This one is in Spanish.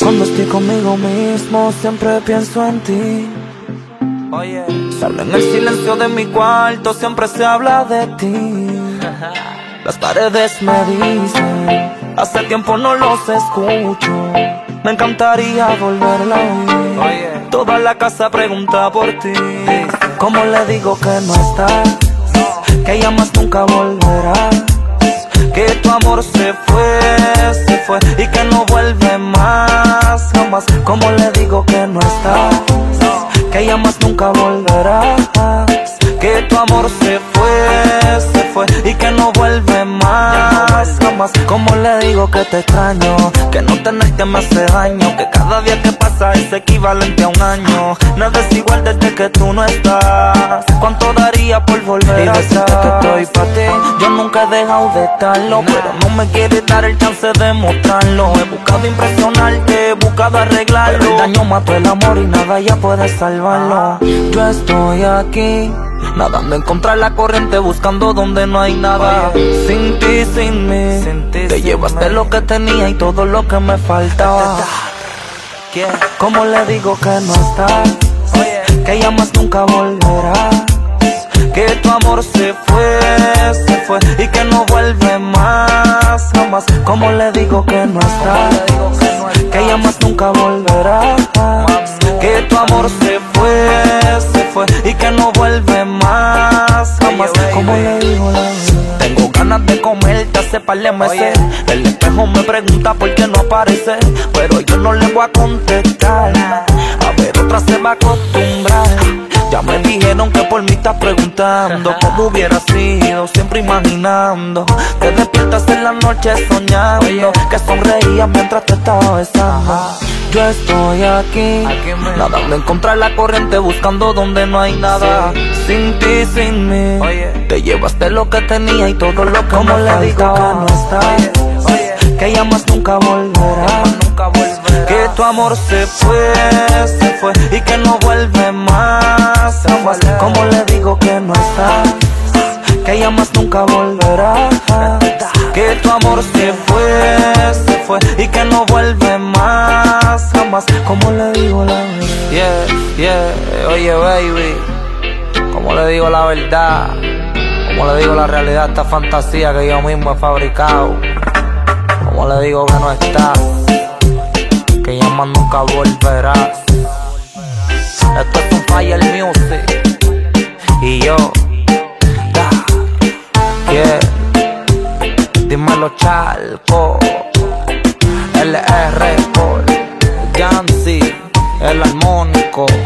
Cuando estoy conmigo mismo siempre pienso en ti. Oye, Solo en el silencio de mi cuarto siempre se habla de ti. Las paredes me dicen, hace tiempo no los escucho. Me encantaría volverla a oír. oye, Toda la casa pregunta por ti. ¿Cómo le digo que no estás? Que ya más nunca volverás. Que tu amor se fue y que no vuelve más, jamás. ¿Cómo le digo que no estás? Que ya más nunca volverás. Que tu amor se fue y que no vuelve más, jamás. ¿Cómo le digo que te extraño? Que no tenerte me hace daño. Que cada día que pasa es equivalente a un año. Nada es igual desde que tú no estás. ¿Cuánto daría por volver atrás? Y decirte que estoy pa' ti. Yo nunca he dejado de estarlo, pero no me quiere dar el chance de mostrarlo. He buscado impresionarte, he buscado arreglarlo, pero el daño mató el amor y nada ya puede salvarlo. Yo estoy aquí, nadando en contra de la corriente, buscando donde no hay nada. Oye, sin ti, sin mí, sin ti, te sin llevaste mí. lo que tenía y todo lo que me faltaba. ¿qué? ¿Cómo le digo que no estás? Oye, Que ya más nunca volverás. Que tu amor se fue y que no vuelve más, jamás. ¿Cómo le digo que no estás? Que ya más nunca volverás. Que tu amor se fue y que no vuelve más, jamás. ¿Cómo le digo la verdad? Tengo ganas de comerte hace par de meses. El espejo me pregunta por qué no aparece, pero yo no le voy a contestar. A ver, otra se va a acostumbrar. Ya me dijeron que por mí estás preguntando cómo hubiera sido, siempre imaginando. Te despiertas en la noche soñando que sonreías mientras te estaba besando. Yo estoy aquí, nadando en contra de la corriente, buscando donde no hay nada. Sin ti, sin mí, te llevaste lo que tenía y todo lo que me le digo que no estás? Que ya más nunca volverás. Que tu amor se fue y que no vuelve más, jamás. ¿Cómo le digo que no estás? Que ya más nunca volverás. Que tu amor se fue y que no vuelve más, jamás. ¿Cómo le digo la verdad? oye, baby, ¿cómo le digo la verdad? ¿Cómo le digo la realidad a esta fantasía que yo mismo he fabricado? ¿Cómo le digo que no estás? Que ya más nunca volverás. Esto es un Fire Music y yo, dímelo Chalco, LR por Yancy, el armónico.